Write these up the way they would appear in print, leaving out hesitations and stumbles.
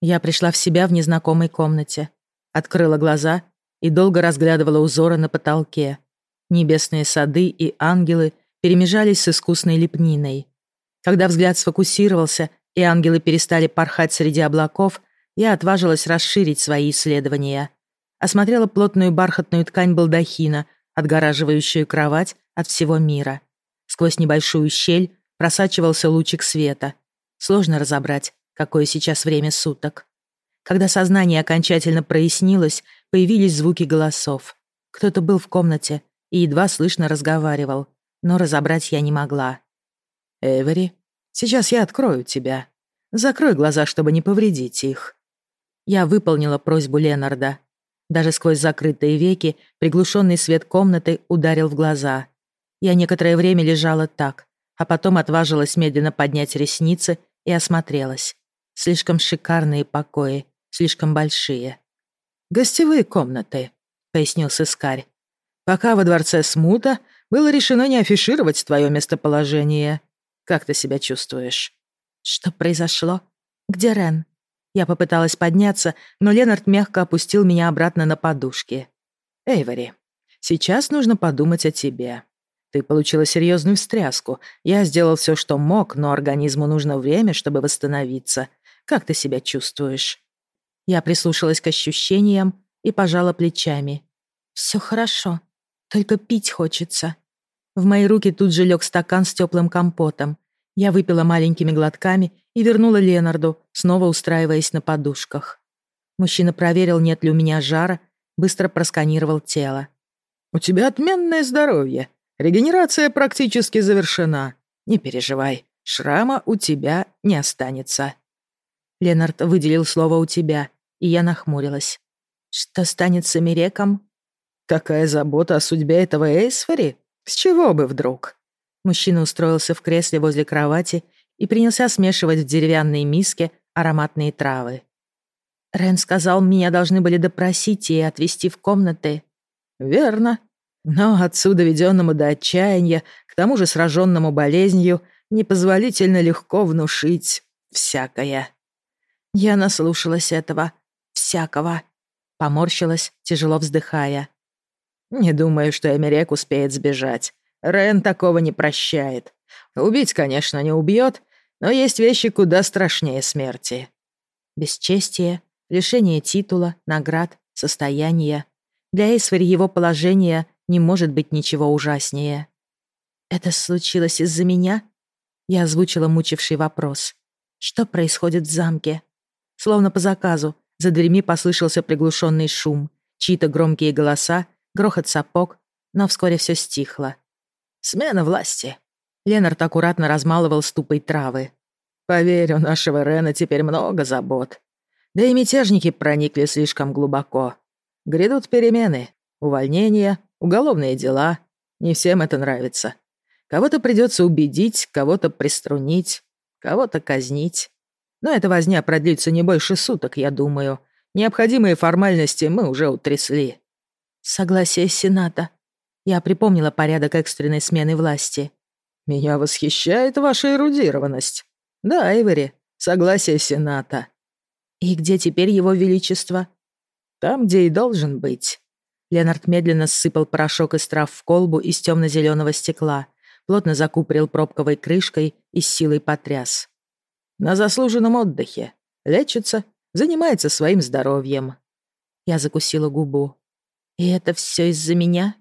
Я пришла в себя в незнакомой комнате, открыла глаза и долго разглядывала узоры на потолке. Небесные сады и ангелы перемежались с искусной лепниной. Когда взгляд сфокусировался и ангелы перестали порхать среди облаков, я отважилась расширить свои исследования. Осмотрела плотную бархатную ткань балдахина, отгораживающую кровать от всего мира. Сквозь небольшую щель просачивался лучик света. Сложно разобрать, какое сейчас время суток. Когда сознание окончательно прояснилось, появились звуки голосов. Кто-то был в комнате и едва слышно разговаривал, но разобрать я не могла. «Эвери, сейчас я открою тебя. Закрой глаза, чтобы не повредить их». Я выполнила просьбу Ленарда. Даже сквозь закрытые веки приглушенный свет комнаты ударил в глаза. Я некоторое время лежала так, а потом отважилась медленно поднять ресницы и осмотрелась. Слишком шикарные покои, слишком большие. «Гостевые комнаты», — пояснил сыскарь. «Пока во дворце смута, было решено не афишировать твое местоположение. Как ты себя чувствуешь?» «Что произошло? Где Рен?» Я попыталась подняться, но Ленард мягко опустил меня обратно на подушки. «Эйвори, сейчас нужно подумать о тебе. Ты получила серьезную встряску. Я сделал все, что мог, но организму нужно время, чтобы восстановиться. Как ты себя чувствуешь?» Я прислушалась к ощущениям и пожала плечами. «Все хорошо, только пить хочется». В мои руки тут же лег стакан с теплым компотом. Я выпила маленькими глотками и вернула Ленарду, снова устраиваясь на подушках. Мужчина проверил, нет ли у меня жара, быстро просканировал тело. «У тебя отменное здоровье. Регенерация практически завершена. Не переживай, шрама у тебя не останется». Ленард выделил слово «у тебя», и я нахмурилась. «Что станет с Эмереком?» «Какая забота о судьбе этого Эйсфери? С чего бы вдруг?» Мужчина устроился в кресле возле кровати и принялся смешивать в деревянной миске ароматные травы. «Рен сказал, меня должны были допросить и отвезти в комнаты». «Верно. Но отцу, доведенному до отчаяния, к тому же сраженному болезнью, непозволительно легко внушить всякое». Я наслушалась этого всякого. Поморщилась, тяжело вздыхая. «Не думаю, что Эмерек успеет сбежать. Рен такого не прощает. Убить, конечно, не убьет, но есть вещи куда страшнее смерти». Бесчестие, лишение титула, наград, состояния. Для Эйсфери его положение не может быть ничего ужаснее. «Это случилось из-за меня?» Я озвучила мучивший вопрос. «Что происходит в замке?» Словно по заказу, за дверьми послышался приглушенный шум, чьи-то громкие голоса, грохот сапог, но вскоре все стихло. «Смена власти». Ленард аккуратно размалывал ступой травы. «Поверь, у нашего Рена теперь много забот. Да и мятежники проникли слишком глубоко. Грядут перемены, увольнения, уголовные дела. Не всем это нравится. Кого-то придется убедить, кого-то приструнить, кого-то казнить. Но эта возня продлится не больше суток, я думаю. Необходимые формальности мы уже утрясли». «Согласие Сената». Я припомнила порядок экстренной смены власти. «Меня восхищает ваша эрудированность. Да, Эйвери, согласие Сената». «И где теперь его величество?» «Там, где и должен быть». Ленард медленно ссыпал порошок из трав в колбу из темно-зеленого стекла, плотно закупорил пробковой крышкой и с силой потряс. «На заслуженном отдыхе. Лечится, занимается своим здоровьем». Я закусила губу. «И это все из-за меня?»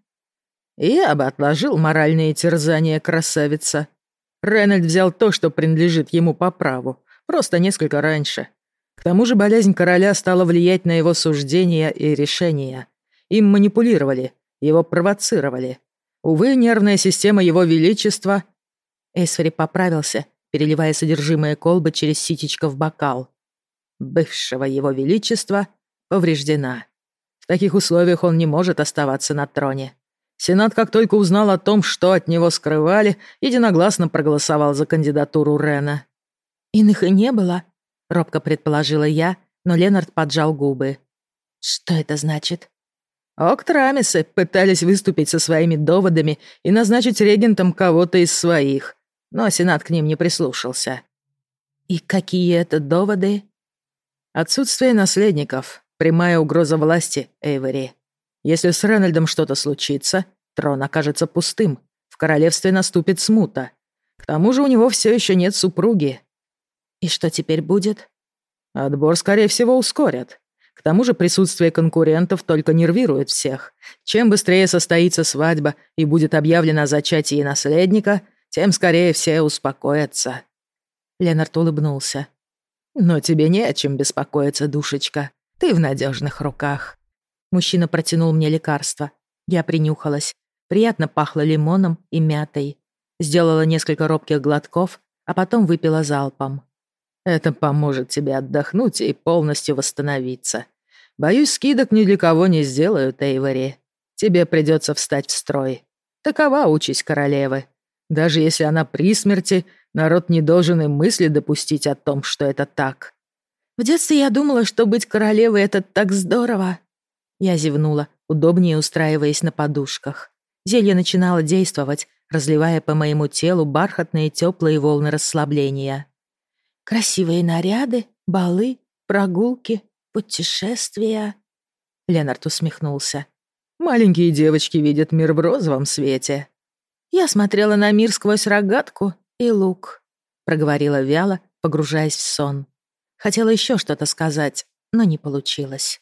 «Я бы отложил моральные терзания, красавица. Ренальд взял то, что принадлежит ему по праву, просто несколько раньше. К тому же болезнь короля стала влиять на его суждения и решения. Им манипулировали, его провоцировали. Увы, нервная система его величества...» Эйсфери поправился, переливая содержимое колбы через ситечко в бокал. «Бывшего его величества повреждена. В таких условиях он не может оставаться на троне. Сенат, как только узнал о том, что от него скрывали, единогласно проголосовал за кандидатуру Рена». «Иных и не было», — робко предположила я, но Ленард поджал губы. «Что это значит?» «Октрамисы пытались выступить со своими доводами и назначить регентом кого-то из своих, но Сенат к ним не прислушался». «И какие это доводы?» Отсутствие наследников — прямая угроза власти, Эйвери. Если с Ренальдом что-то случится, трон окажется пустым, в королевстве наступит смута. К тому же у него все еще нет супруги. И что теперь будет? Отбор, скорее всего, ускорят. К тому же присутствие конкурентов только нервирует всех. Чем быстрее состоится свадьба и будет объявлено о зачатии наследника, тем скорее все успокоятся. Ленард улыбнулся. «Но тебе не о чем беспокоиться, душечка. Ты в надежных руках». Мужчина протянул мне лекарство. Я принюхалась. Приятно пахло лимоном и мятой. Сделала несколько робких глотков, а потом выпила залпом. «Это поможет тебе отдохнуть и полностью восстановиться. Боюсь, скидок ни для кого не сделают, Эйвери. Тебе придется встать в строй. Такова участь королевы. Даже если она при смерти, народ не должен и мысли допустить о том, что это так. В детстве я думала, что быть королевой — это так здорово». Я зевнула, удобнее устраиваясь на подушках. Зелье начинало действовать, разливая по моему телу бархатные теплые волны расслабления. «Красивые наряды, балы, прогулки, путешествия...» Ленард усмехнулся. «Маленькие девочки видят мир в розовом свете». «Я смотрела на мир сквозь рогатку и лук», — проговорила вяло, погружаясь в сон. Хотела еще что-то сказать, но не получилось.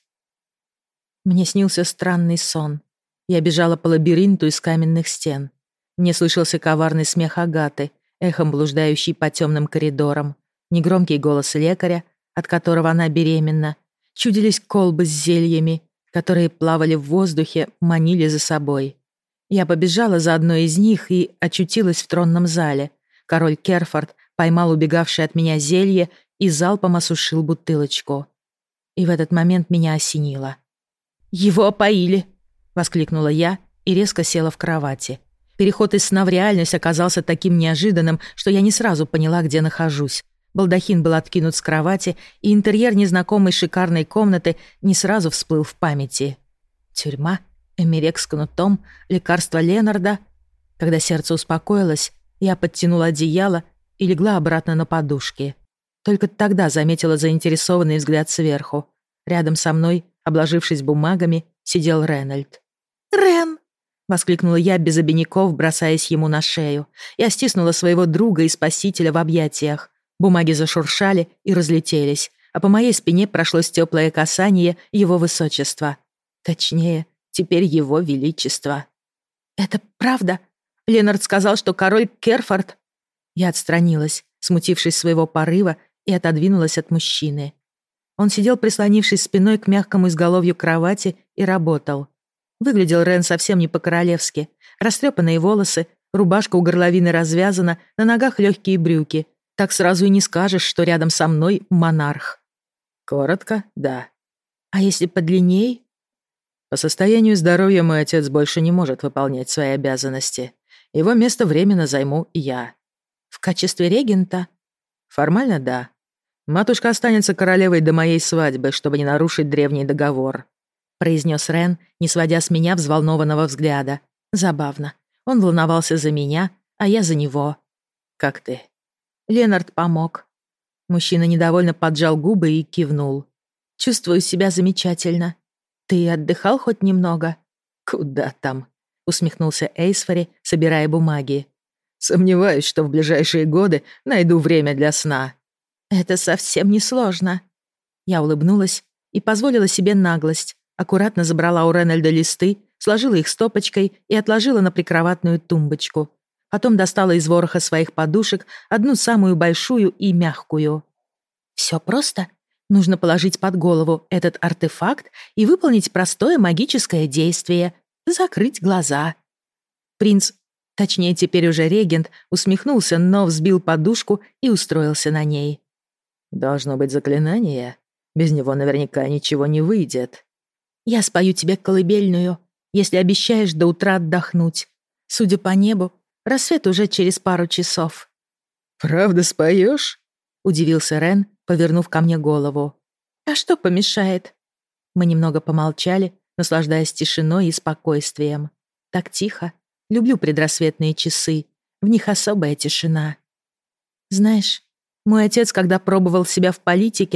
Мне снился странный сон. Я бежала по лабиринту из каменных стен. Мне слышался коварный смех Агаты, эхом блуждающий по темным коридорам, негромкий голос лекаря, от которого она беременна. Чудились колбы с зельями, которые плавали в воздухе, манили за собой. Я побежала за одной из них и очутилась в тронном зале. Король Керфорд поймал убегавшее от меня зелье и залпом осушил бутылочку. И в этот момент меня осенило. «Его опоили!» — воскликнула я и резко села в кровати. Переход из сна в реальность оказался таким неожиданным, что я не сразу поняла, где нахожусь. Балдахин был откинут с кровати, и интерьер незнакомой шикарной комнаты не сразу всплыл в памяти. Тюрьма, эмерек с кнутом, лекарство Ленарда. Когда сердце успокоилось, я подтянула одеяло и легла обратно на подушки. Только тогда заметила заинтересованный взгляд сверху. Рядом со мной, обложившись бумагами, сидел Ренальд. «Рен!» — воскликнула я без обиняков, бросаясь ему на шею. Я стиснула своего друга и спасителя в объятиях. Бумаги зашуршали и разлетелись, а по моей спине прошлось теплое касание его высочества. Точнее, теперь его величества. «Это правда? Ленард сказал, что король Керфорд...» Я отстранилась, смутившись своего порыва, и отодвинулась от мужчины. Он сидел, прислонившись спиной к мягкому изголовью кровати, и работал. Выглядел Рен совсем не по-королевски. Растрепанные волосы, рубашка у горловины развязана, на ногах легкие брюки. Так сразу и не скажешь, что рядом со мной монарх. Коротко, да. А если подлинней? По состоянию здоровья мой отец больше не может выполнять свои обязанности. Его место временно займу я. В качестве регента? Формально, да. Матушка останется королевой до моей свадьбы, чтобы не нарушить древний договор, произнес Рен, не сводя с меня взволнованного взгляда. Забавно. Он волновался за меня, а я за него. Как ты? Ленард помог. Мужчина недовольно поджал губы и кивнул. Чувствую себя замечательно. Ты отдыхал хоть немного? Куда там? Усмехнулся Эйсфори, собирая бумаги. Сомневаюсь, что в ближайшие годы найду время для сна. Это совсем не сложно. Я улыбнулась и позволила себе наглость. Аккуратно забрала у Ренальда листы, сложила их стопочкой и отложила на прикроватную тумбочку. Потом достала из вороха своих подушек одну самую большую и мягкую. Все просто. Нужно положить под голову этот артефакт и выполнить простое магическое действие — закрыть глаза. Принц, точнее теперь уже регент, усмехнулся, но взбил подушку и устроился на ней. «Должно быть заклинание. Без него наверняка ничего не выйдет. Я спою тебе колыбельную, если обещаешь до утра отдохнуть. Судя по небу, рассвет уже через пару часов». «Правда споешь?» — удивился Рен, повернув ко мне голову. «А что помешает?» Мы немного помолчали, наслаждаясь тишиной и спокойствием. Так тихо. Люблю предрассветные часы. В них особая тишина. Знаешь, мой отец, когда пробовал себя в политике,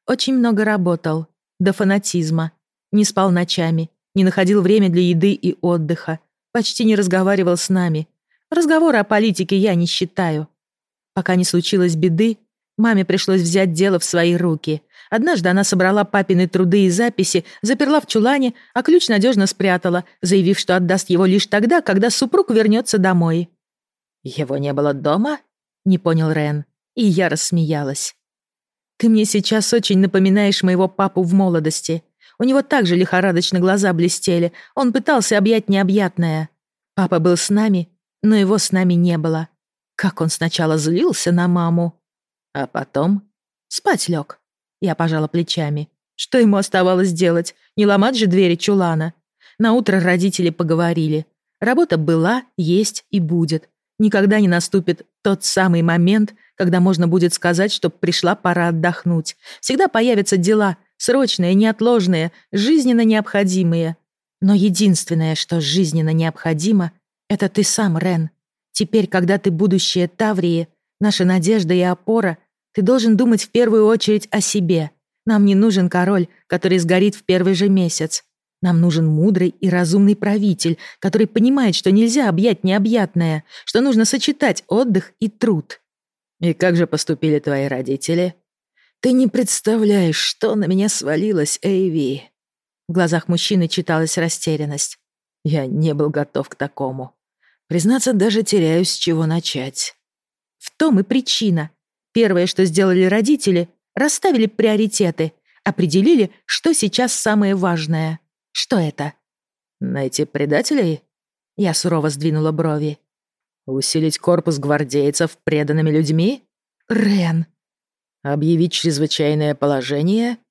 очень много работал. До фанатизма. Не спал ночами, не находил время для еды и отдыха. Почти не разговаривал с нами. Разговоры о политике я не считаю. Пока не случилось беды, маме пришлось взять дело в свои руки. Однажды она собрала папины труды и записи, заперла в чулане, а ключ надежно спрятала, заявив, что отдаст его лишь тогда, когда супруг вернется домой. «Его не было дома?» — не понял Рен, и я рассмеялась. «Ты мне сейчас очень напоминаешь моего папу в молодости. У него также лихорадочно глаза блестели, он пытался объять необъятное. Папа был с нами, но его с нами не было. Как он сначала злился на маму, а потом спать лег». Я пожала плечами. Что ему оставалось делать? Не ломать же двери чулана. Наутро родители поговорили. Работа была, есть и будет. Никогда не наступит тот самый момент, когда можно будет сказать, что пришла пора отдохнуть. Всегда появятся дела, срочные, неотложные, жизненно необходимые. Но единственное, что жизненно необходимо, это ты сам, Рен. Теперь, когда ты будущее Таврии, наша надежда и опора, ты должен думать в первую очередь о себе. Нам не нужен король, который сгорит в первый же месяц. Нам нужен мудрый и разумный правитель, который понимает, что нельзя объять необъятное, что нужно сочетать отдых и труд. И как же поступили твои родители? Ты не представляешь, что на меня свалилось, Эйви. В глазах мужчины читалась растерянность. Я не был готов к такому. Признаться, даже теряюсь, с чего начать. В том и причина. Первое, что сделали родители, расставили приоритеты, определили, что сейчас самое важное. Что это? Найти предателей? Я сурово сдвинула брови. Усилить корпус гвардейцев преданными людьми? Рен. Объявить чрезвычайное положение?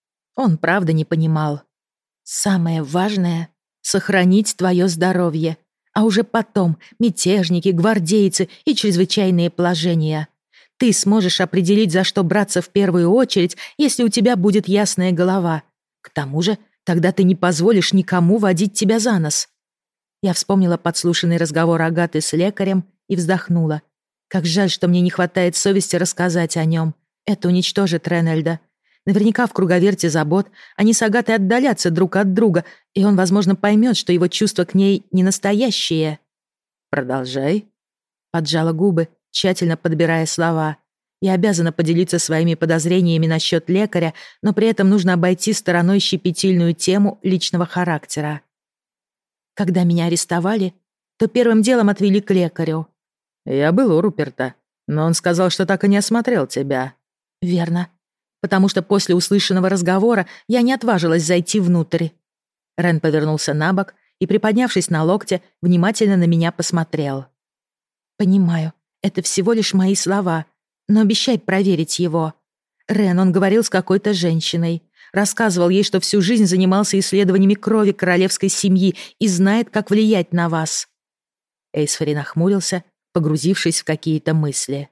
Он правда не понимал. Самое важное — сохранить твое здоровье, а уже потом мятежники, гвардейцы и чрезвычайные положения. Ты сможешь определить, за что браться в первую очередь, если у тебя будет ясная голова. К тому же, тогда ты не позволишь никому водить тебя за нос. Я вспомнила подслушанный разговор Агаты с лекарем и вздохнула. Как жаль, что мне не хватает совести рассказать о нем. Это уничтожит Ренальда. Наверняка в круговерте забот они с Агатой отдалятся друг от друга, и он, возможно, поймет, что его чувства к ней не настоящие. «Продолжай», — поджала губы, тщательно подбирая слова. Я обязана поделиться своими подозрениями насчет лекаря, но при этом нужно обойти стороной щепетильную тему личного характера. Когда меня арестовали, то первым делом отвели к лекарю. Я был у Руперта, но он сказал, что так и не осмотрел тебя. Верно. Потому что после услышанного разговора я не отважилась зайти внутрь. Рен повернулся на бок и, приподнявшись на локте, внимательно на меня посмотрел. Понимаю. Это всего лишь мои слова, но обещай проверить его. Рен, он говорил с какой-то женщиной, рассказывал ей, что всю жизнь занимался исследованиями крови королевской семьи и знает, как влиять на вас. Эйсфери нахмурился, погрузившись в какие-то мысли.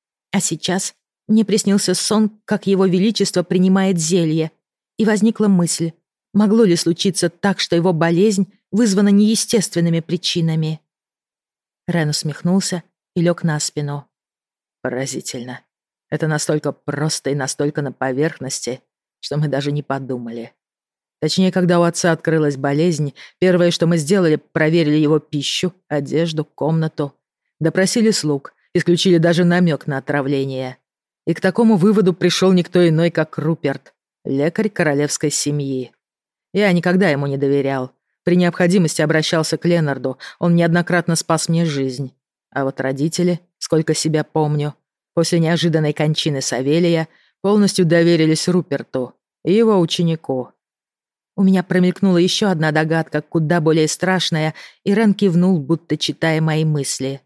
А сейчас мне приснился сон, как его величество принимает зелье, и возникла мысль, могло ли случиться так, что его болезнь вызвана неестественными причинами. Рен усмехнулся и лег на спину. Поразительно. Это настолько просто и настолько на поверхности, что мы даже не подумали. Точнее, когда у отца открылась болезнь, первое, что мы сделали, проверили его пищу, одежду, комнату. Допросили слуг, исключили даже намек на отравление. И к такому выводу пришел никто иной, как Руперт, лекарь королевской семьи. Я никогда ему не доверял. При необходимости обращался к Ленарду, он неоднократно спас мне жизнь. А вот родители, сколько себя помню, после неожиданной кончины Савелия полностью доверились Руперту и его ученику. У меня промелькнула еще одна догадка, куда более страшная, и Рен кивнул, будто читая мои мысли.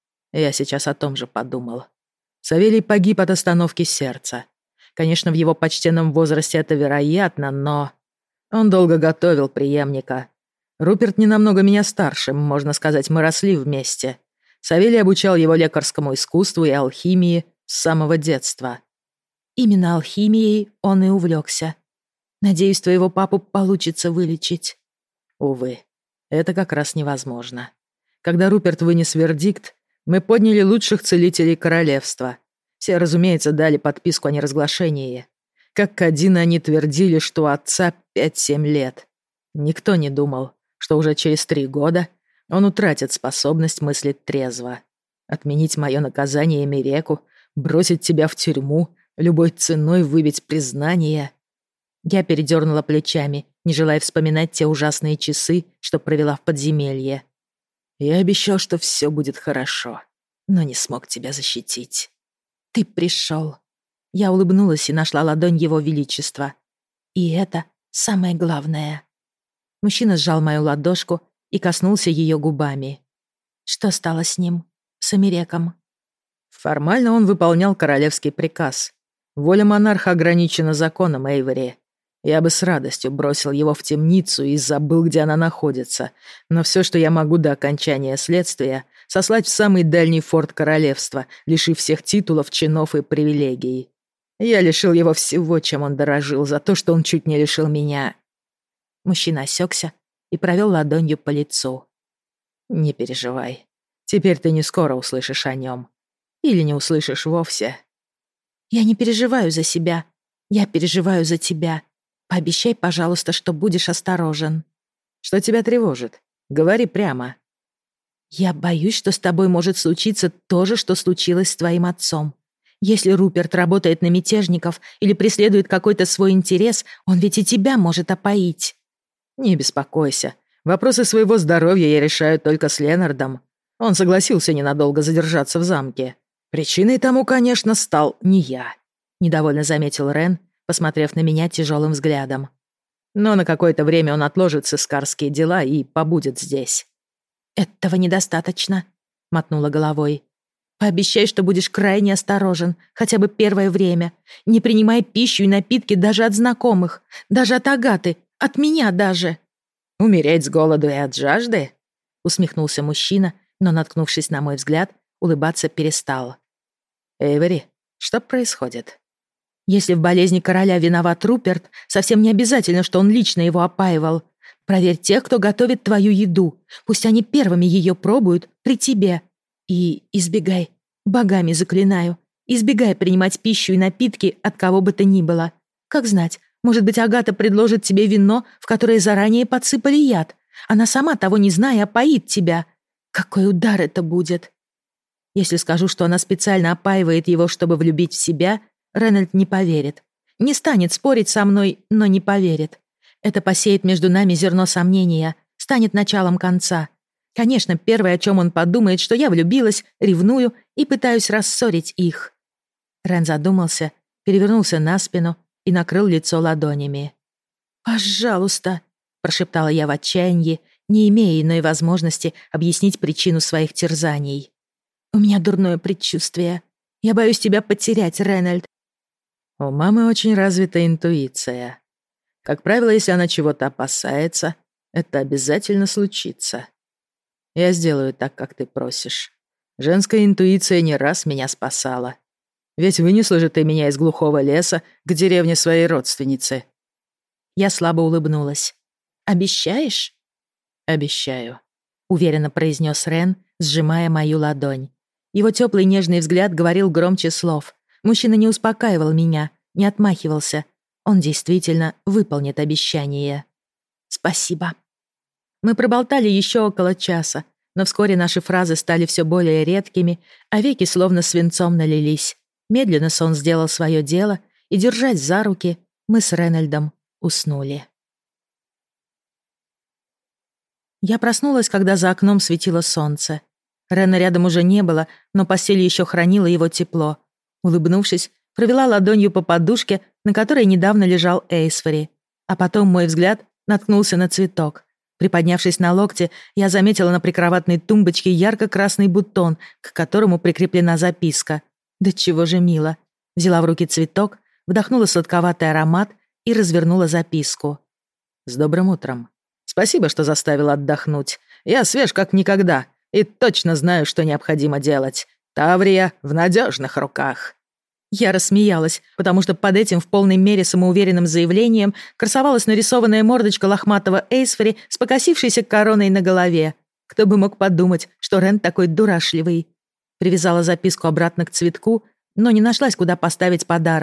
Я сейчас о том же подумал. Савелий погиб от остановки сердца. Конечно, в его почтенном возрасте это вероятно, но... Он долго готовил преемника. Руперт не намного меня старше, можно сказать, мы росли вместе. Савелий обучал его лекарскому искусству и алхимии с самого детства. Именно алхимией он и увлекся. Надеюсь, твоего папу получится вылечить. Увы, это как раз невозможно. Когда Руперт вынес вердикт, мы подняли лучших целителей королевства. Все, разумеется, дали подписку о неразглашении. Как один они твердили, что у отца 5-7 лет. Никто не думал, что уже через 3 года он утратит способность мыслить трезво. Отменить мое наказание Миреку, бросить тебя в тюрьму, любой ценой выбить признание. Я передернула плечами, не желая вспоминать те ужасные часы, что провела в подземелье. Я обещал, что все будет хорошо, но не смог тебя защитить. Ты пришел. Я улыбнулась и нашла ладонь его величества. И это самое главное. Мужчина сжал мою ладошку и коснулся ее губами. Что стало с ним? С Эмиреком? Формально он выполнял королевский приказ. Воля монарха ограничена законом, Эйвери. Я бы с радостью бросил его в темницу и забыл, где она находится. Но все, что я могу до окончания следствия, сослать в самый дальний форт королевства, лишив всех титулов, чинов и привилегий. Я лишил его всего, чем он дорожил, за то, что он чуть не лишил меня. Мужчина осекся и провел ладонью по лицу. Не переживай. Теперь ты не скоро услышишь о нем. Или не услышишь вовсе. Я не переживаю за себя. Я переживаю за тебя. Пообещай, пожалуйста, что будешь осторожен. Что тебя тревожит? Говори прямо. Я боюсь, что с тобой может случиться то же, что случилось с твоим отцом. Если Руперт работает на мятежников или преследует какой-то свой интерес, он ведь и тебя может опоить. Не беспокойся. Вопросы своего здоровья я решаю только с Ленардом. Он согласился ненадолго задержаться в замке. Причиной тому, конечно, стал не я. Недовольно заметил Рен, посмотрев на меня тяжелым взглядом. Но на какое-то время он отложит сыскарские дела и побудет здесь. «Этого недостаточно», — мотнула головой. «Пообещай, что будешь крайне осторожен, хотя бы первое время. Не принимай пищу и напитки даже от знакомых, даже от Агаты, от меня даже». «Умереть с голоду и от жажды?» — усмехнулся мужчина, но, наткнувшись на мой взгляд, улыбаться перестал. «Эйвери, что происходит?» «Если в болезни короля виноват Руперт, совсем не обязательно, что он лично его опаивал. Проверь тех, кто готовит твою еду. Пусть они первыми ее пробуют при тебе. И избегай, богами заклинаю, избегай принимать пищу и напитки от кого бы то ни было. Как знать, может быть, Агата предложит тебе вино, в которое заранее подсыпали яд. Она сама, того не зная, опоит тебя. Какой удар это будет!» Если скажу, что она специально опаивает его, чтобы влюбить в себя, Ренальд не поверит. Не станет спорить со мной, но не поверит. Это посеет между нами зерно сомнения, станет началом конца. Конечно, первое, о чем он подумает, что я влюбилась, ревную и пытаюсь рассорить их. Рен задумался, перевернулся на спину и накрыл лицо ладонями. «Пожалуйста», — прошептала я в отчаянии, не имея иной возможности объяснить причину своих терзаний. «У меня дурное предчувствие. Я боюсь тебя потерять, Ренальд». У мамы очень развита интуиция. Как правило, если она чего-то опасается, это обязательно случится. Я сделаю так, как ты просишь. Женская интуиция не раз меня спасала. Ведь вынесла же ты меня из глухого леса к деревне своей родственницы. Я слабо улыбнулась. «Обещаешь?» «Обещаю», — уверенно произнес Рен, сжимая мою ладонь. Его теплый нежный взгляд говорил громче слов. Мужчина не успокаивал меня, не отмахивался. Он действительно выполнит обещание. «Спасибо». Мы проболтали еще около часа, но вскоре наши фразы стали все более редкими, а веки словно свинцом налились. Медленно сон сделал свое дело, и, держась за руки, мы с Ренальдом уснули. Я проснулась, когда за окном светило солнце. Рена рядом уже не было, но постель еще хранила его тепло. Улыбнувшись, провела ладонью по подушке, на которой недавно лежал Эйсфери. А потом мой взгляд наткнулся на цветок. Приподнявшись на локте, я заметила на прикроватной тумбочке ярко-красный бутон, к которому прикреплена записка. Да чего же мило. Взяла в руки цветок, вдохнула сладковатый аромат и развернула записку. «С добрым утром. Спасибо, что заставил отдохнуть. Я свеж как никогда и точно знаю, что необходимо делать. Таврия в надежных руках». Я рассмеялась, потому что под этим в полной мере самоуверенным заявлением красовалась нарисованная мордочка лохматого Эйсфери с покосившейся короной на голове. Кто бы мог подумать, что Рен такой дурашливый. Привязала записку обратно к цветку, но не нашлась, куда поставить подарок.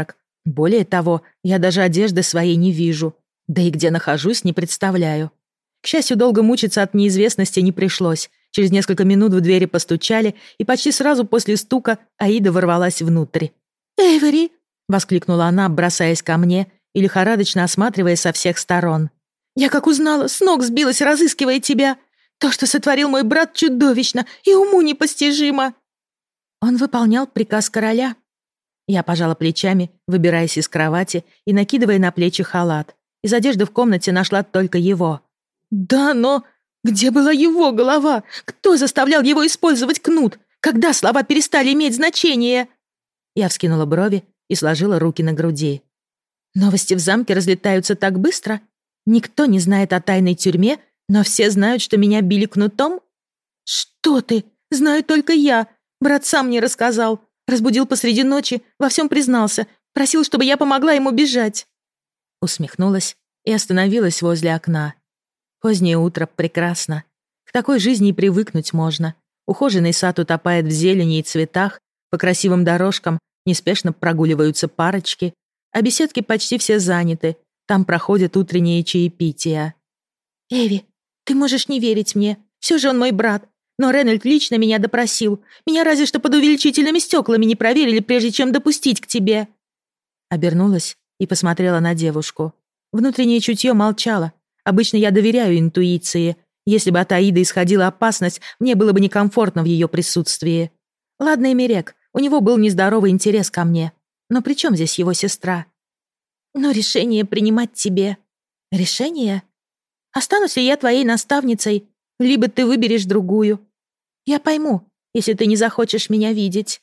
Более того, я даже одежды своей не вижу. Да и где нахожусь, не представляю. К счастью, долго мучиться от неизвестности не пришлось. Через несколько минут в двери постучали, и почти сразу после стука Аида ворвалась внутрь. «Эйвери!» — воскликнула она, бросаясь ко мне и лихорадочно осматривая со всех сторон. «Я как узнала, с ног сбилась, разыскивая тебя. То, что сотворил мой брат, чудовищно и уму непостижимо». Он выполнял приказ короля. Я пожала плечами, выбираясь из кровати и накидывая на плечи халат. Из одежды в комнате нашла только его. «Да, но где была его голова? Кто заставлял его использовать кнут? Когда слова перестали иметь значение?» Я вскинула брови и сложила руки на груди. «Новости в замке разлетаются так быстро. Никто не знает о тайной тюрьме, но все знают, что меня били кнутом?» «Что ты? Знаю только я. Брат сам мне рассказал. Разбудил посреди ночи, во всем признался. Просил, чтобы я помогла ему бежать». Усмехнулась и остановилась возле окна. Позднее утро прекрасно. К такой жизни и привыкнуть можно. Ухоженный сад утопает в зелени и цветах, по красивым дорожкам неспешно прогуливаются парочки, а беседки почти все заняты, там проходят утренние чаепития. «Эви, ты можешь не верить мне, все же он мой брат, но Ренальд лично меня допросил. Меня разве что под увеличительными стеклами не проверили, прежде чем допустить к тебе». Обернулась и посмотрела на девушку. Внутреннее чутье молчало. Обычно я доверяю интуиции. Если бы от Аиды исходила опасность, мне было бы некомфортно в ее присутствии. Ладно, Эмерек, у него был нездоровый интерес ко мне. Но при чем здесь его сестра? Но решение принимать тебе. Решение? Останусь ли я твоей наставницей, либо ты выберешь другую? Я пойму, если ты не захочешь меня видеть.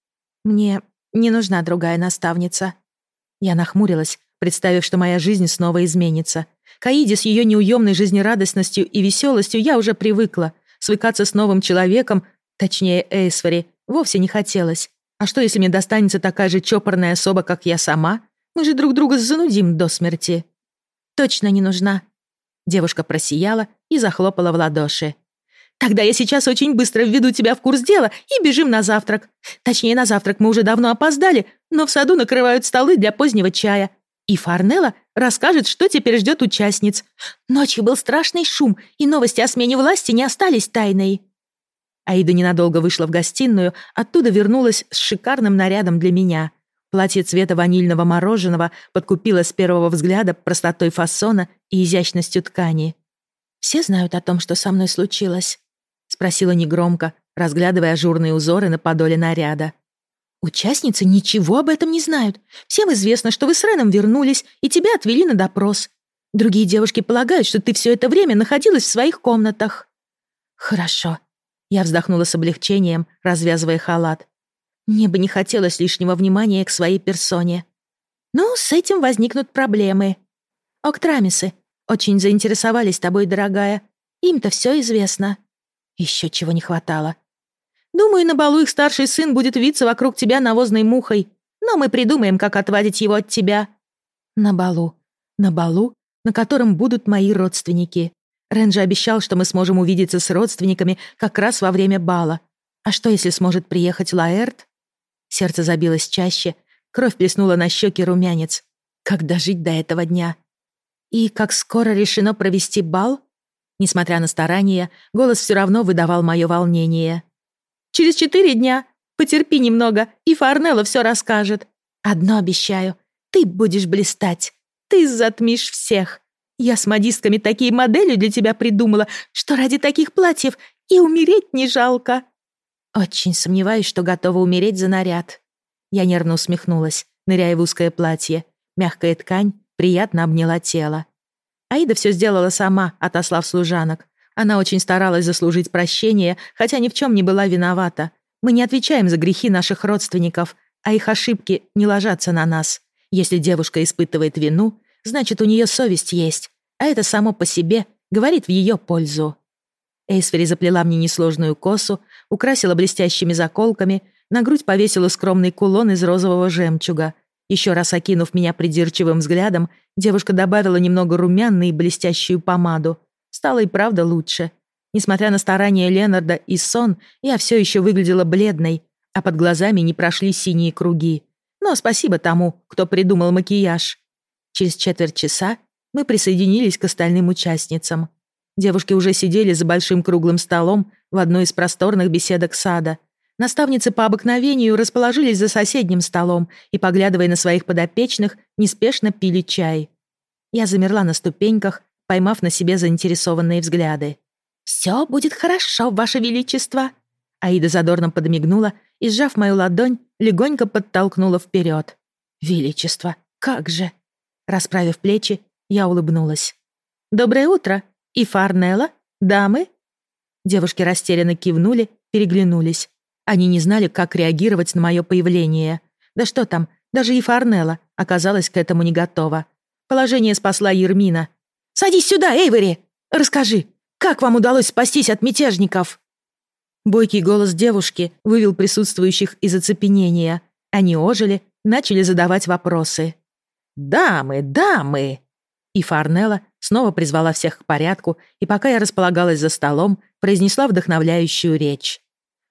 Мне не нужна другая наставница. Я нахмурилась, представив, что моя жизнь снова изменится. К Аиде с ее неуемной жизнерадостностью и веселостью я уже привыкла. Свыкаться с новым человеком, точнее Эйсвери, вовсе не хотелось. А что, если мне достанется такая же чопорная особа, как я сама? Мы же друг друга занудим до смерти. Точно не нужна. Девушка просияла и захлопала в ладоши. «Тогда я сейчас очень быстро введу тебя в курс дела и бежим на завтрак. Точнее, на завтрак мы уже давно опоздали, но в саду накрывают столы для позднего чая. И Фарнелла расскажет, что теперь ждет участниц. Ночью был страшный шум, и новости о смене власти не остались тайной». Аида ненадолго вышла в гостиную, оттуда вернулась с шикарным нарядом для меня. Платье цвета ванильного мороженого подкупило с первого взгляда простотой фасона и изящностью ткани. «Все знают о том, что со мной случилось?» — спросила негромко, разглядывая ажурные узоры на подоле наряда. «Участницы ничего об этом не знают. Всем известно, что вы с Реном вернулись, и тебя отвели на допрос. Другие девушки полагают, что ты все это время находилась в своих комнатах». «Хорошо». Я вздохнула с облегчением, развязывая халат. Мне бы не хотелось лишнего внимания к своей персоне. Ну, с этим возникнут проблемы. Октрамисы очень заинтересовались тобой, дорогая. Им-то все известно. Еще чего не хватало. Думаю, на балу их старший сын будет виться вокруг тебя навозной мухой, но мы придумаем, как отвадить его от тебя. На балу, на котором будут мои родственники. Рен же обещал, что мы сможем увидеться с родственниками как раз во время бала. А что, если сможет приехать Лаэрт? Сердце забилось чаще, кровь плеснула на щеки румянец. Как дожить до этого дня? И как скоро решено провести бал? Несмотря на старания, голос все равно выдавал мое волнение. «Через 4 дня. Потерпи немного, и Фарнелла все расскажет. Одно обещаю. Ты будешь блистать. Ты затмишь всех. Я с модистками такие модели для тебя придумала, что ради таких платьев и умереть не жалко». Очень сомневаюсь, что готова умереть за наряд. Я нервно усмехнулась, ныряя в узкое платье. Мягкая ткань приятно обняла тело. Аида все сделала сама, отослав служанок. Она очень старалась заслужить прощение, хотя ни в чем не была виновата. Мы не отвечаем за грехи наших родственников, а их ошибки не ложатся на нас. Если девушка испытывает вину, значит, у нее совесть есть, а это само по себе говорит в ее пользу. Эйсфери заплела мне несложную косу, украсила блестящими заколками, на грудь повесила скромный кулон из розового жемчуга. Еще раз окинув меня придирчивым взглядом, девушка добавила немного румян и блестящую помаду. Стало и правда лучше. Несмотря на старания Ленарда и сон, я все еще выглядела бледной, а под глазами не прошли синие круги. но спасибо тому, кто придумал макияж. Через четверть часа мы присоединились к остальным участницам. Девушки уже сидели за большим круглым столом в одной из просторных беседок сада. Наставницы по обыкновению расположились за соседним столом и, поглядывая на своих подопечных, неспешно пили чай. Я замерла на ступеньках, поймав на себе заинтересованные взгляды. «Все будет хорошо, Ваше Величество!» Аида задорно подмигнула и, сжав мою ладонь, легонько подтолкнула вперед. «Величество, как же!» Расправив плечи, я улыбнулась. «Доброе утро! И Фарнелла? Дамы?» Девушки растерянно кивнули, переглянулись. Они не знали, как реагировать на мое появление. Да что там, даже и Фарнелла оказалась к этому не готова. Положение спасла Ермина. «Садись сюда, Эйвери! Расскажи, как вам удалось спастись от мятежников?» Бойкий голос девушки вывел присутствующих из оцепенения. Они ожили, начали задавать вопросы. «Дамы, дамы!» И Фарнелла снова призвала всех к порядку, и пока я располагалась за столом, произнесла вдохновляющую речь.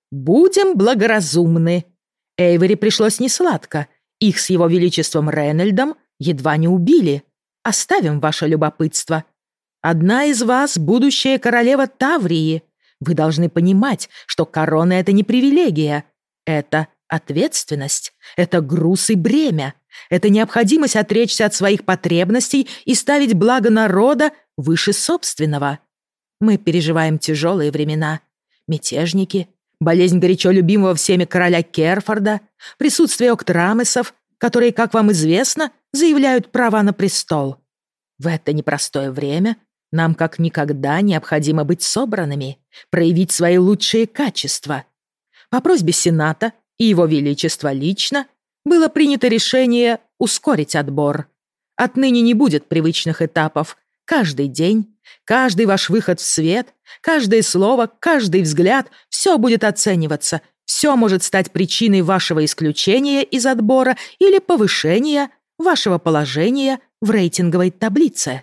«Будем благоразумны. Эйвери пришлось несладко. Их с его величеством Рейнольдом едва не убили. Оставим ваше любопытство. Одна из вас — будущая королева Таврии. Вы должны понимать, что корона — это не привилегия. Это ответственность, это груз и бремя. Это необходимость отречься от своих потребностей и ставить благо народа выше собственного. Мы переживаем тяжелые времена. Мятежники, болезнь горячо любимого всеми короля Керфорда, присутствие Октрамесов, которые, как вам известно, заявляют права на престол. В это непростое время нам как никогда необходимо быть собранными, проявить свои лучшие качества. По просьбе Сената и Его Величества лично было принято решение ускорить отбор. Отныне не будет привычных этапов. Каждый день, каждый ваш выход в свет, каждое слово, каждый взгляд — все будет оцениваться. Все может стать причиной вашего исключения из отбора или повышения вашего положения в рейтинговой таблице.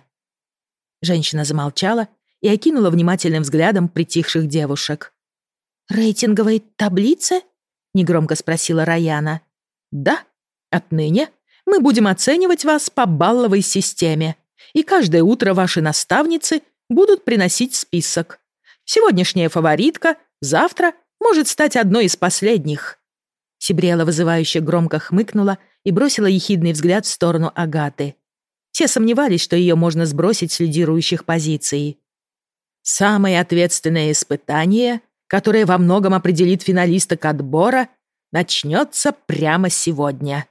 Женщина замолчала и окинула внимательным взглядом притихших девушек. «Рейтинговой таблице?» — негромко спросила Раяна. «Да, отныне мы будем оценивать вас по балловой системе, и каждое утро ваши наставницы будут приносить список. Сегодняшняя фаворитка завтра может стать одной из последних». Сибриэла вызывающе громко хмыкнула и бросила ехидный взгляд в сторону Агаты. Все сомневались, что ее можно сбросить с лидирующих позиций. «Самое ответственное испытание, которое во многом определит финалисток отбора, начнется прямо сегодня».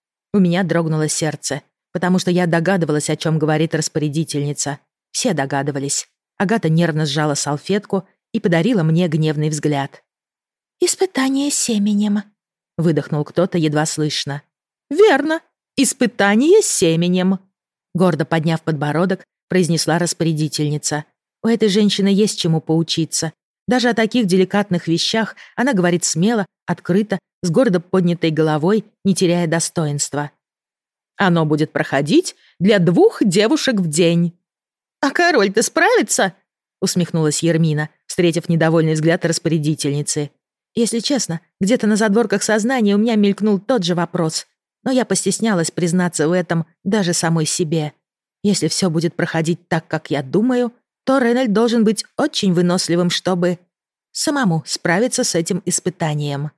У меня дрогнуло сердце, потому что я догадывалась, о чем говорит распорядительница. Все догадывались. Агата нервно сжала салфетку и подарила мне гневный взгляд. «Испытание семенем», — выдохнул кто-то едва слышно. «Верно, испытание семенем», — гордо подняв подбородок, произнесла распорядительница. У этой женщины есть чему поучиться. Даже о таких деликатных вещах она говорит смело, открыто, с гордо поднятой головой, не теряя достоинства. «Оно будет проходить для 2 девушек в день». «А король-то справится?» — усмехнулась Ермина, встретив недовольный взгляд распорядительницы. Если честно, где-то на задворках сознания у меня мелькнул тот же вопрос, но я постеснялась признаться в этом даже самой себе. Если все будет проходить так, как я думаю, то Рейнольд должен быть очень выносливым, чтобы самому справиться с этим испытанием.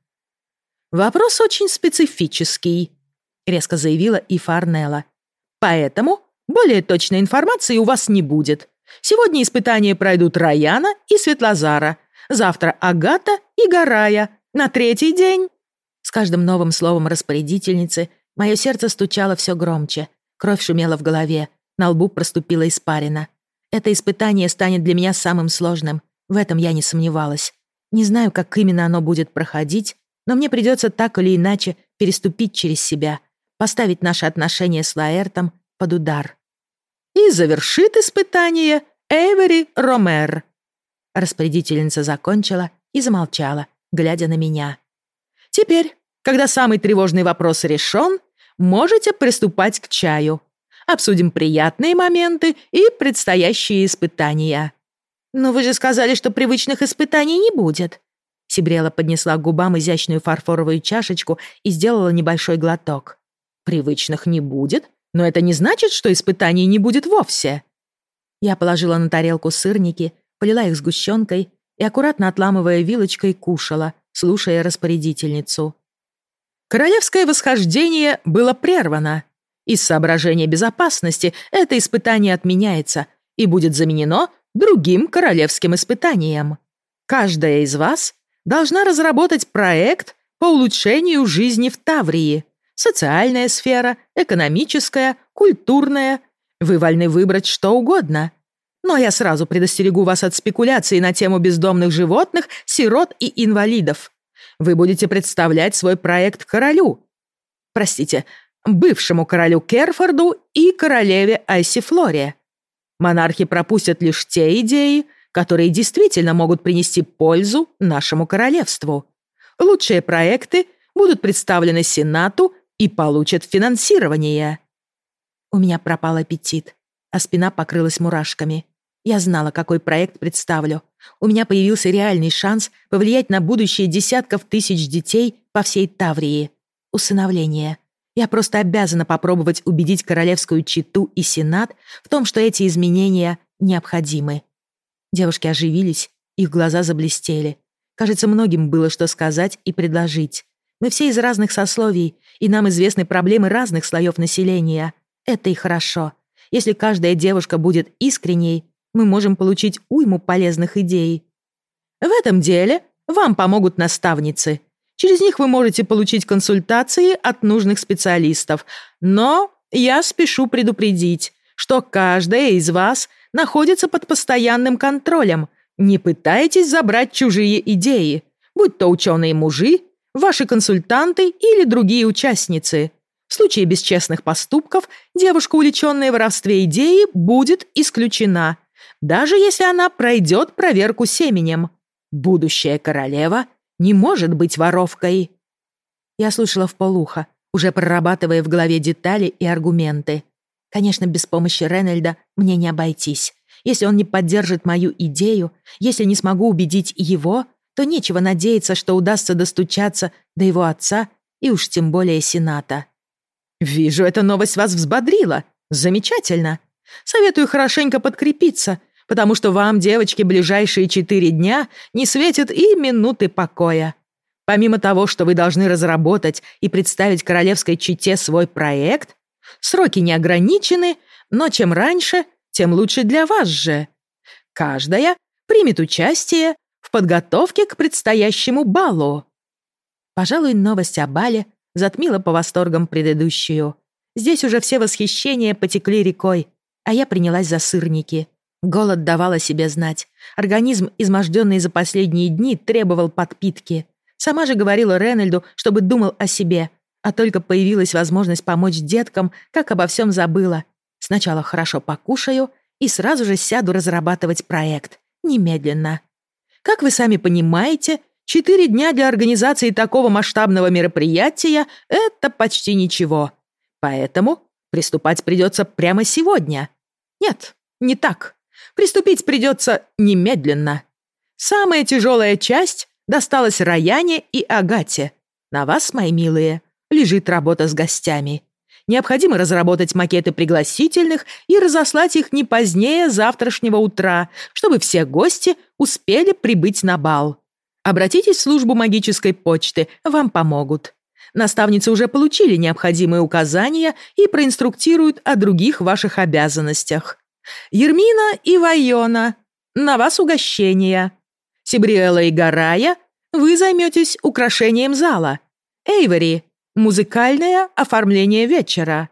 «Вопрос очень специфический», — резко заявила и Фарнелла. «Поэтому более точной информации у вас не будет. Сегодня испытания пройдут Раяна и Светлозара, завтра Агата и Гарая, на 3-й день». С каждым новым словом распорядительницы мое сердце стучало все громче, кровь шумела в голове, на лбу проступила испарина. Это испытание станет для меня самым сложным, в этом я не сомневалась. Не знаю, как именно оно будет проходить, но мне придется так или иначе переступить через себя, поставить наши отношения с Лаэртом под удар. «И завершит испытание Эйвери Ромер». Распорядительница закончила и замолчала, глядя на меня. «Теперь, когда самый тревожный вопрос решен, можете приступать к чаю. Обсудим приятные моменты и предстоящие испытания». «Но вы же сказали, что привычных испытаний не будет». Сибриэла поднесла к губам изящную фарфоровую чашечку и сделала небольшой глоток. «Привычных не будет, но это не значит, что испытаний не будет вовсе». Я положила на тарелку сырники, полила их сгущенкой и, аккуратно отламывая вилочкой, кушала, слушая распорядительницу. Королевское восхождение было прервано. Из соображения безопасности это испытание отменяется и будет заменено другим королевским испытанием. Каждая из вас должна разработать проект по улучшению жизни в Таврии. Социальная сфера, экономическая, культурная. Вы вольны выбрать что угодно. Но я сразу предостерегу вас от спекуляций на тему бездомных животных, сирот и инвалидов. Вы будете представлять свой проект королю. Простите, бывшему королю Керфорду и королеве Айсифлоре. Монархи пропустят лишь те идеи, которые действительно могут принести пользу нашему королевству. Лучшие проекты будут представлены Сенату и получат финансирование. У меня пропал аппетит, а спина покрылась мурашками. Я знала, какой проект представлю. У меня появился реальный шанс повлиять на будущее десятков тысяч детей по всей Таврии. Усыновление. Я просто обязана попробовать убедить королевскую чету и сенат в том, что эти изменения необходимы. Девушки оживились, их глаза заблестели. Кажется, многим было что сказать и предложить. Мы все из разных сословий, и нам известны проблемы разных слоев населения. Это и хорошо. Если каждая девушка будет искренней, мы можем получить уйму полезных идей. В этом деле вам помогут наставницы. Через них вы можете получить консультации от нужных специалистов. Но я спешу предупредить, что каждая из вас находится под постоянным контролем. Не пытайтесь забрать чужие идеи, будь то ученые-мужи, ваши консультанты или другие участницы. В случае бесчестных поступков девушка, увлеченная в воровстве идеи, будет исключена, даже если она пройдет проверку семенем. Будущая королева не может быть воровкой. Я слушала вполуха, уже прорабатывая в голове детали и аргументы. Конечно, без помощи Ренельда мне не обойтись. Если он не поддержит мою идею, если не смогу убедить его, то нечего надеяться, что удастся достучаться до его отца и уж тем более Сената. «Вижу, эта новость вас взбодрила. Замечательно. Советую хорошенько подкрепиться, потому что вам, девочки, ближайшие 4 дня не светит и минуты покоя. Помимо того, что вы должны разработать и представить королевской чете свой проект, сроки не ограничены, но чем раньше, тем лучше для вас же. Каждая примет участие в подготовке к предстоящему балу». Пожалуй, новость о бале затмила по восторгам предыдущую. Здесь уже все восхищения потекли рекой, а я принялась за сырники. Голод давал о себе знать. Организм, изможденный за последние дни, требовал подпитки. Сама же говорила Ренельду, чтобы думал о себе, а только появилась возможность помочь деткам, как обо всем забыла. Сначала хорошо покушаю и сразу же сяду разрабатывать проект. Немедленно. Как вы сами понимаете, 4 дня для организации такого масштабного мероприятия — это почти ничего. Поэтому приступать придется прямо сегодня. Нет, не так. Приступить придется немедленно. Самая тяжелая часть досталась Раяне и Агате. На вас, мои милые, лежит работа с гостями. Необходимо разработать макеты пригласительных и разослать их не позднее завтрашнего утра, чтобы все гости успели прибыть на бал. Обратитесь в службу магической почты, вам помогут. Наставницы уже получили необходимые указания и проинструктируют о других ваших обязанностях. Ермина и Вайона, на вас угощения. Сибриэла и Гарая, вы займетесь украшением зала. Эйвори, музыкальное оформление вечера.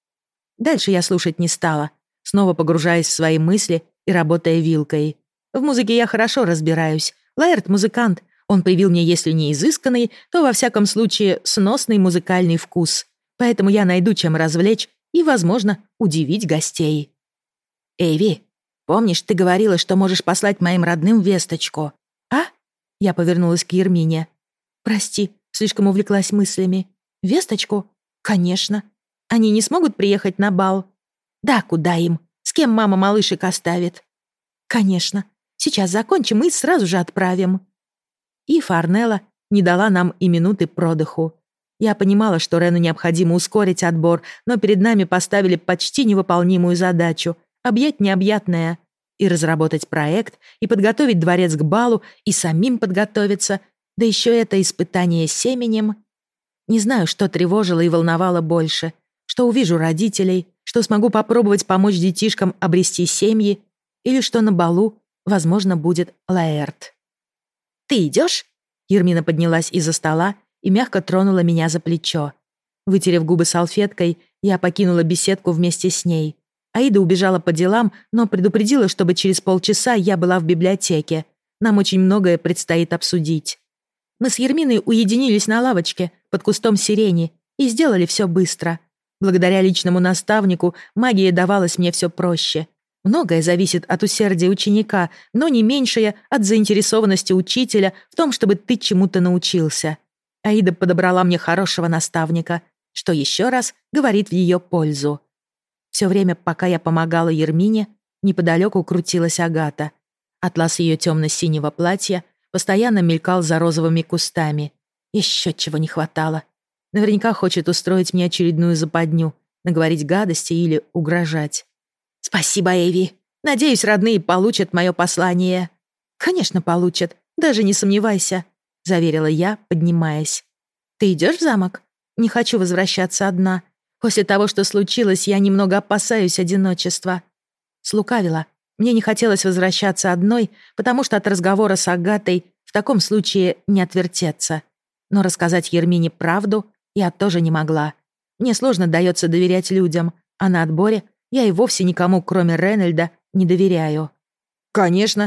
Дальше я слушать не стала, снова погружаясь в свои мысли и работая вилкой. В музыке я хорошо разбираюсь. Лаэрт — музыкант. Он привил мне, если не изысканный, то, во всяком случае, сносный музыкальный вкус. Поэтому я найду, чем развлечь и, возможно, удивить гостей. «Эйви, помнишь, ты говорила, что можешь послать моим родным весточку?» «А?» — я повернулась к Ермине. «Прости, слишком увлеклась мыслями. Весточку? Конечно. Они не смогут приехать на бал?» «Да, куда им? С кем мама малышек оставит?» «Конечно. Сейчас закончим и сразу же отправим». И Фарнелла не дала нам и минуты продыху. Я понимала, что Рену необходимо ускорить отбор, но перед нами поставили почти невыполнимую задачу — объять необъятное. И разработать проект, и подготовить дворец к балу, и самим подготовиться, да еще это испытание семенем. Не знаю, что тревожило и волновало больше, что увижу родителей, что смогу попробовать помочь детишкам обрести семьи, или что на балу, возможно, будет Лаэрт. «Ты идешь?» Ермина поднялась из-за стола и мягко тронула меня за плечо. Вытерев губы салфеткой, я покинула беседку вместе с ней. Аида убежала по делам, но предупредила, чтобы через полчаса я была в библиотеке. Нам очень многое предстоит обсудить. Мы с Ерминой уединились на лавочке под кустом сирени и сделали все быстро. Благодаря личному наставнику магия давалась мне все проще. Многое зависит от усердия ученика, но не меньшее от заинтересованности учителя в том, чтобы ты чему-то научился. Аида подобрала мне хорошего наставника, что еще раз говорит в ее пользу. Все время, пока я помогала Ермине, неподалеку крутилась Агата. Атлас ее темно-синего платья постоянно мелькал за розовыми кустами. Еще чего не хватало. Наверняка хочет устроить мне очередную западню, наговорить гадости или угрожать. «Спасибо, Эйви. Надеюсь, родные получат мое послание». «Конечно, получат. Даже не сомневайся», — заверила я, поднимаясь. «Ты идешь в замок? Не хочу возвращаться одна. После того, что случилось, я немного опасаюсь одиночества». Слукавила. Мне не хотелось возвращаться одной, потому что от разговора с Агатой в таком случае не отвертеться. Но рассказать Ермине правду я тоже не могла. Мне сложно дается доверять людям, а на отборе я и вовсе никому, кроме Ренальда, не доверяю. «Конечно.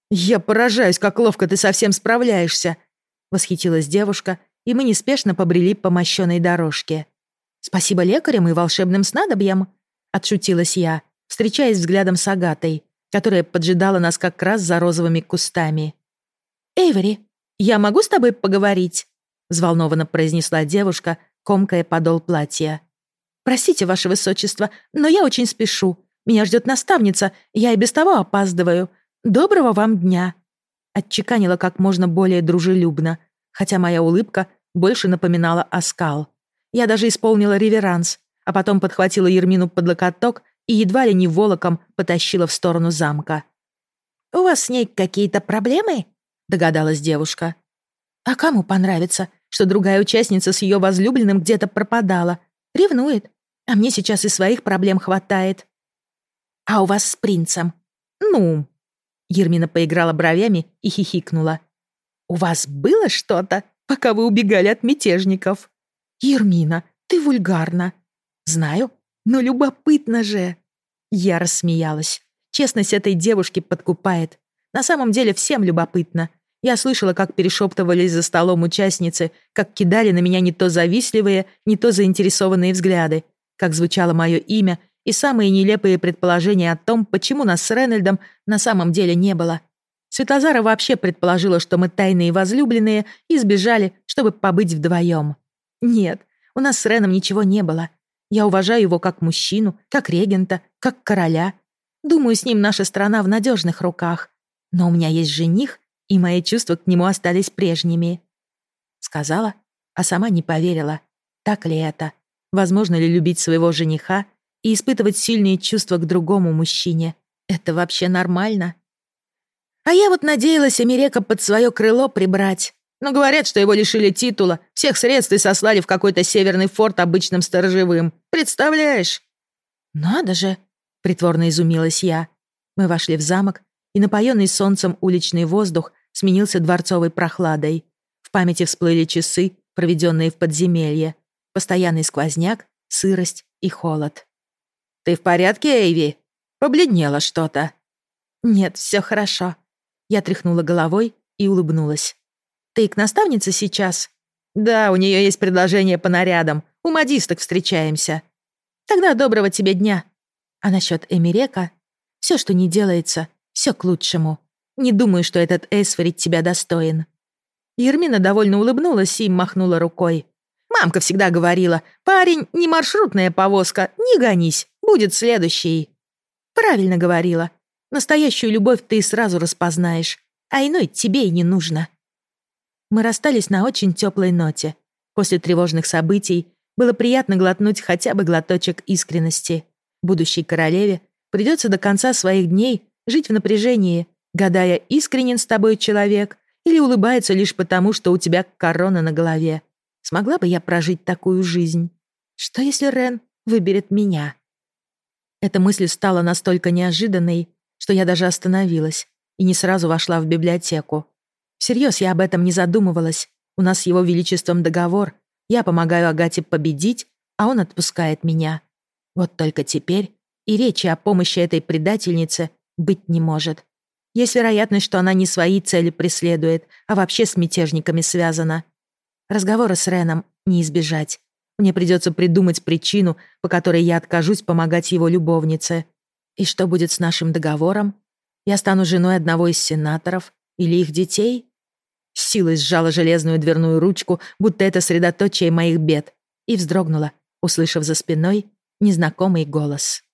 Я поражаюсь, как ловко ты совсем справляешься», — восхитилась девушка, и мы неспешно побрели по мощеной дорожке. «Спасибо лекарям и волшебным снадобьям», — отшутилась я, встречаясь взглядом с Агатой, которая поджидала нас как раз за розовыми кустами. «Эйвери, я могу с тобой поговорить?» — взволнованно произнесла девушка, комкая подол платья. «Простите, ваше высочество, но я очень спешу. Меня ждет наставница, я и без того опаздываю. Доброго вам дня!» Отчеканила как можно более дружелюбно, хотя моя улыбка больше напоминала оскал. Я даже исполнила реверанс, а потом подхватила Ермину под локоток и едва ли не волоком потащила в сторону замка. «У вас с ней какие-то проблемы?» — догадалась девушка. «А кому понравится, что другая участница с ее возлюбленным где-то пропадала? Ревнует. А мне сейчас и своих проблем хватает». «А у вас с принцем?» «Ну...» Ермина поиграла бровями и хихикнула. «У вас было что-то, пока вы убегали от мятежников?» «Ермина, ты вульгарна». «Знаю, но любопытно же». Я рассмеялась. Честность этой девушки подкупает. На самом деле всем любопытно. Я слышала, как перешептывались за столом участницы, как кидали на меня не то завистливые, не то заинтересованные взгляды, как звучало мое имя и самые нелепые предположения о том, почему нас с Ренальдом на самом деле не было. Светлозара вообще предположила, что мы тайные возлюбленные и сбежали, чтобы побыть вдвоем. Нет, у нас с Реном ничего не было. Я уважаю его как мужчину, как регента, как короля. Думаю, с ним наша страна в надежных руках. Но у меня есть жених, и мои чувства к нему остались прежними. Сказала, а сама не поверила. Так ли это? Возможно ли любить своего жениха и испытывать сильные чувства к другому мужчине? Это вообще нормально? А я вот надеялась Эмирека под свое крыло прибрать. Но говорят, что его лишили титула, всех средств и сослали в какой-то северный форт обычным сторожевым. Представляешь? Надо же, притворно изумилась я. Мы вошли в замок, и напоенный солнцем уличный воздух сменился дворцовой прохладой. В памяти всплыли часы, проведенные в подземелье. Постоянный сквозняк, сырость и холод. «Ты в порядке, Эйви? Побледнела что-то». «Нет, все хорошо». Я тряхнула головой и улыбнулась. «Ты к наставнице сейчас?» «Да, у нее есть предложение по нарядам. У модисток встречаемся». «Тогда доброго тебе дня». А насчет Эмирека? Все, что не делается, все к лучшему. Не думаю, что этот Эсфорид тебя достоин». Ермина довольно улыбнулась и махнула рукой. «Мамка всегда говорила, парень не маршрутная повозка, не гонись, будет следующий». «Правильно говорила. Настоящую любовь ты сразу распознаешь, а иной тебе и не нужно». Мы расстались на очень теплой ноте. После тревожных событий было приятно глотнуть хотя бы глоточек искренности. Будущей королеве придется до конца своих дней жить в напряжении, гадая, искренен с тобой человек или улыбается лишь потому, что у тебя корона на голове. Смогла бы я прожить такую жизнь? Что если Рен выберет меня? Эта мысль стала настолько неожиданной, что я даже остановилась и не сразу вошла в библиотеку. Всерьез я об этом не задумывалась. У нас с его величеством договор. Я помогаю Агате победить, а он отпускает меня. Вот только теперь и речи о помощи этой предательнице быть не может. Есть вероятность, что она не свои цели преследует, а вообще с мятежниками связана. Разговора с Реном не избежать. Мне придется придумать причину, по которой я откажусь помогать его любовнице. И что будет с нашим договором? Я стану женой одного из сенаторов или их детей? С силой сжала железную дверную ручку, будто это средоточие моих бед, и вздрогнула, услышав за спиной незнакомый голос.